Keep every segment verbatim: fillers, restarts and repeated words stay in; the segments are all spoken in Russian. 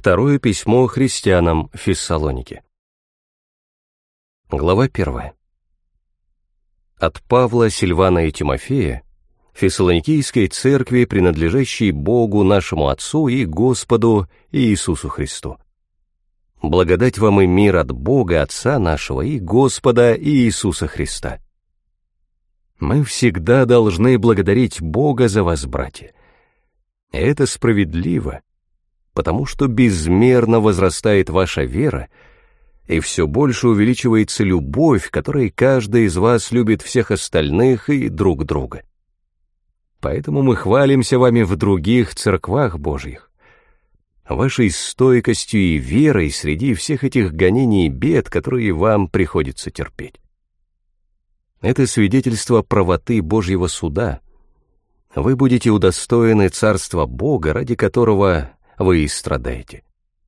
Второе письмо христианам в Фессалонике. Глава первая. От Павла, Сильвана и Тимофея, Фессалоникийской церкви, принадлежащей Богу нашему Отцу и Господу Иисусу Христу. Благодать вам и мир от Бога Отца нашего и Господа Иисуса Христа. Мы всегда должны благодарить Бога за вас, братья. Это справедливо, потому что безмерно возрастает ваша вера, и все больше увеличивается любовь, которой каждый из вас любит всех остальных и друг друга. Поэтому мы хвалимся вами в других церквах Божьих, вашей стойкостью и верой среди всех этих гонений и бед, которые вам приходится терпеть. Это свидетельство правоты Божьего суда. Вы будете удостоены царства Бога, ради которого вы и страдаете.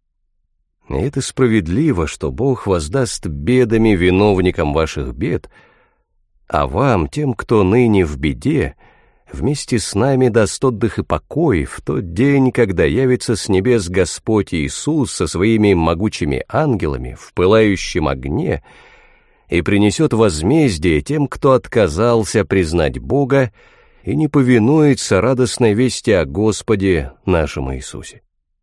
И это справедливо, что Бог воздаст бедами виновникам ваших бед, а вам, тем, кто ныне в беде, вместе с нами даст отдых и покой в тот день, когда явится с небес Господь Иисус со своими могучими ангелами в пылающем огне и принесет возмездие тем, кто отказался признать Бога и не повинуется радостной вести о Господе нашем Иисусе.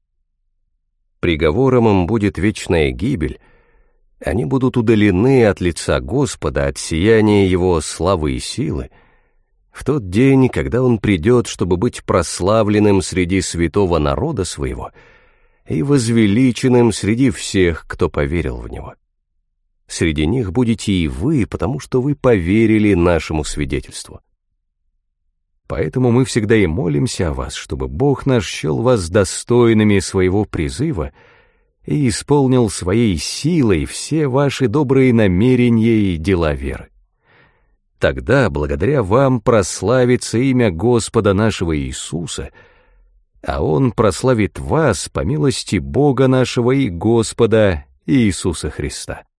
Приговором им будет вечная гибель, они будут удалены от лица Господа, от сияния Его славы и силы, в тот день, когда Он придет, чтобы быть прославленным среди святого народа Своего и возвеличенным среди всех, кто поверил в Него. Среди них будете и вы, потому что вы поверили нашему свидетельству. Поэтому мы всегда и молимся о вас, чтобы Бог наш счел вас достойными своего призыва и исполнил своей силой все ваши добрые намерения и дела веры. Тогда, благодаря вам, прославится имя Господа нашего Иисуса, а Он прославит вас по милости Бога нашего и Господа Иисуса Христа.